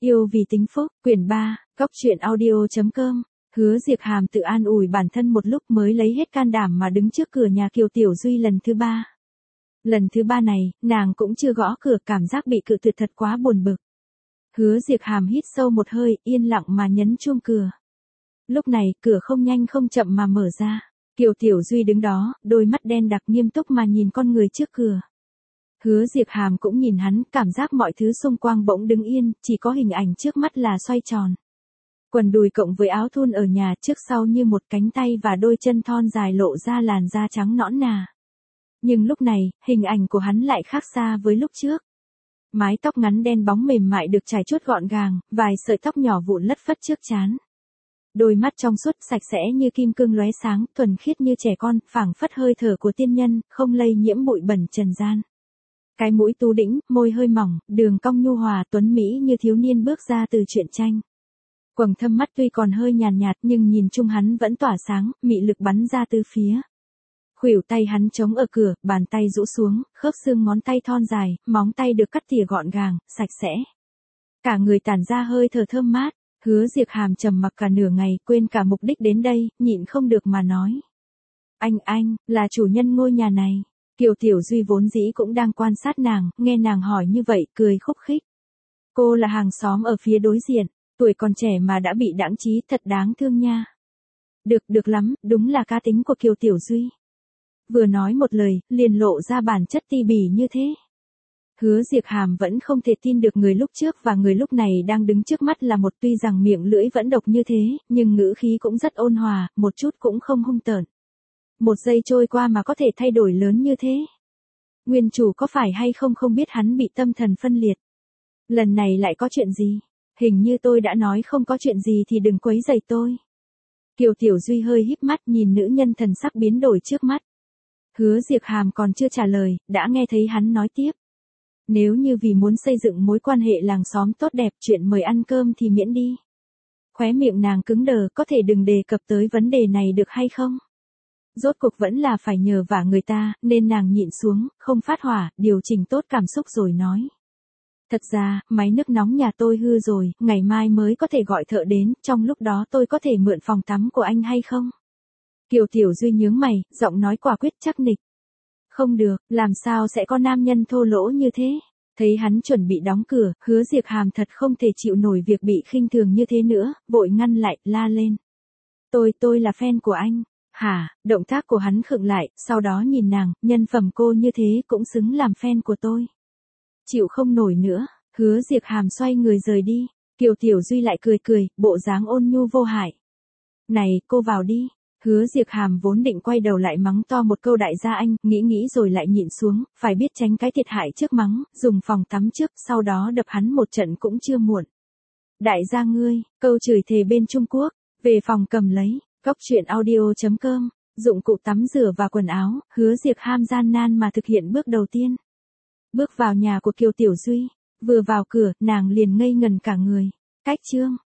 Yêu vì tính phúc, quyển 3, Góc truyện audio.com. Hứa Diệp Hàm tự an ủi bản thân một lúc mới lấy hết can đảm mà đứng trước cửa nhà Kiều Tiểu Duy lần thứ 3. Lần thứ 3 này, nàng cũng chưa gõ cửa, cảm giác bị cự tuyệt thật quá buồn bực. Hứa Diệp Hàm hít sâu một hơi, yên lặng mà nhấn chuông cửa. Lúc này, cửa không nhanh không chậm mà mở ra. Kiều Tiểu Duy đứng đó, đôi mắt đen đặc nghiêm túc mà nhìn con người trước cửa. Hứa Diệp Hàm cũng nhìn hắn, cảm giác mọi thứ xung quanh bỗng đứng yên, chỉ có hình ảnh trước mắt là xoay tròn. Quần đùi cộng với áo thun ở nhà trước sau như một cánh tay và đôi chân thon dài lộ ra làn da trắng nõn nà. Nhưng lúc này, hình ảnh của hắn lại khác xa với lúc trước. Mái tóc ngắn đen bóng mềm mại được chải chuốt gọn gàng, vài sợi tóc nhỏ vụn lất phất trước trán. Đôi mắt trong suốt sạch sẽ như kim cương lóe sáng, thuần khiết như trẻ con, phảng phất hơi thở của tiên nhân, không lây nhiễm bụi bẩn trần gian. Cái mũi tú đĩnh, môi hơi mỏng, đường cong nhu hòa tuấn mỹ như thiếu niên bước ra từ truyện tranh. Quầng thâm mắt tuy còn hơi nhàn nhạt nhưng nhìn chung hắn vẫn tỏa sáng, mị lực bắn ra từ phía. Khuỷu tay hắn chống ở cửa, bàn tay rũ xuống, khớp xương ngón tay thon dài, móng tay được cắt tỉa gọn gàng, sạch sẽ. Cả người tản ra hơi thở thơm mát. Hứa Diệp Hàm trầm mặc cả nửa ngày, quên cả mục đích đến đây, nhịn không được mà nói. Anh, là chủ nhân ngôi nhà này. Kiều Tiểu Duy vốn dĩ cũng đang quan sát nàng, nghe nàng hỏi như vậy, cười khúc khích. Cô là hàng xóm ở phía đối diện, tuổi còn trẻ mà đã bị đãng trí, thật đáng thương nha. Được lắm, đúng là cá tính của Kiều Tiểu Duy. Vừa nói một lời, liền lộ ra bản chất ti bỉ như thế. Hứa Diệp Hàm vẫn không thể tin được người lúc trước và người lúc này đang đứng trước mắt là một, tuy rằng miệng lưỡi vẫn độc như thế, nhưng ngữ khí cũng rất ôn hòa, một chút cũng không hung tợn. Một giây trôi qua mà có thể thay đổi lớn như thế. Nguyên chủ có phải hay không biết hắn bị tâm thần phân liệt. Lần này lại có chuyện gì? Hình như tôi đã nói không có chuyện gì thì đừng quấy rầy tôi. Kiều Tiểu Duy hơi híp mắt nhìn nữ nhân thần sắc biến đổi trước mắt. Hứa Diệp Hàm còn chưa trả lời, đã nghe thấy hắn nói tiếp. Nếu như vì muốn xây dựng mối quan hệ làng xóm tốt đẹp, chuyện mời ăn cơm thì miễn đi. Khóe miệng nàng cứng đờ, có thể đừng đề cập tới vấn đề này được hay không? Rốt cuộc vẫn là phải nhờ vả người ta, nên nàng nhịn xuống, không phát hỏa, điều chỉnh tốt cảm xúc rồi nói. Thật ra, máy nước nóng nhà tôi hư rồi, ngày mai mới có thể gọi thợ đến, trong lúc đó tôi có thể mượn phòng tắm của anh hay không? Kiều Tiểu Duy nhướng mày, giọng nói quả quyết chắc nịch. Không được, làm sao sẽ có nam nhân thô lỗ như thế? Thấy hắn chuẩn bị đóng cửa, Hứa Diệp Hàm thật không thể chịu nổi việc bị khinh thường như thế nữa, vội ngăn lại, la lên. Tôi là fan của anh. Hả? Động tác của hắn khựng lại, sau đó nhìn nàng, nhân phẩm cô như thế cũng xứng làm fan của tôi. Chịu không nổi nữa, Hứa Diệp Hàm xoay người rời đi. Kiều Tiểu Duy lại cười, bộ dáng ôn nhu vô hại. Này, cô vào đi. Hứa Diệp Hàm vốn định quay đầu lại mắng to một câu đại gia anh, nghĩ rồi lại nhịn xuống, phải biết tránh cái thiệt hại trước mắng, dùng phòng tắm trước, sau đó đập hắn một trận cũng chưa muộn. Đại gia ngươi, câu chửi thề bên Trung Quốc, về phòng cầm lấy. Góc truyện audio.com, dụng cụ tắm rửa và quần áo, Hứa Diệp Hàm gian nan mà thực hiện bước đầu tiên. Bước vào nhà của Kiều Tiểu Duy, vừa vào cửa, nàng liền ngây ngần cả người. Cách chương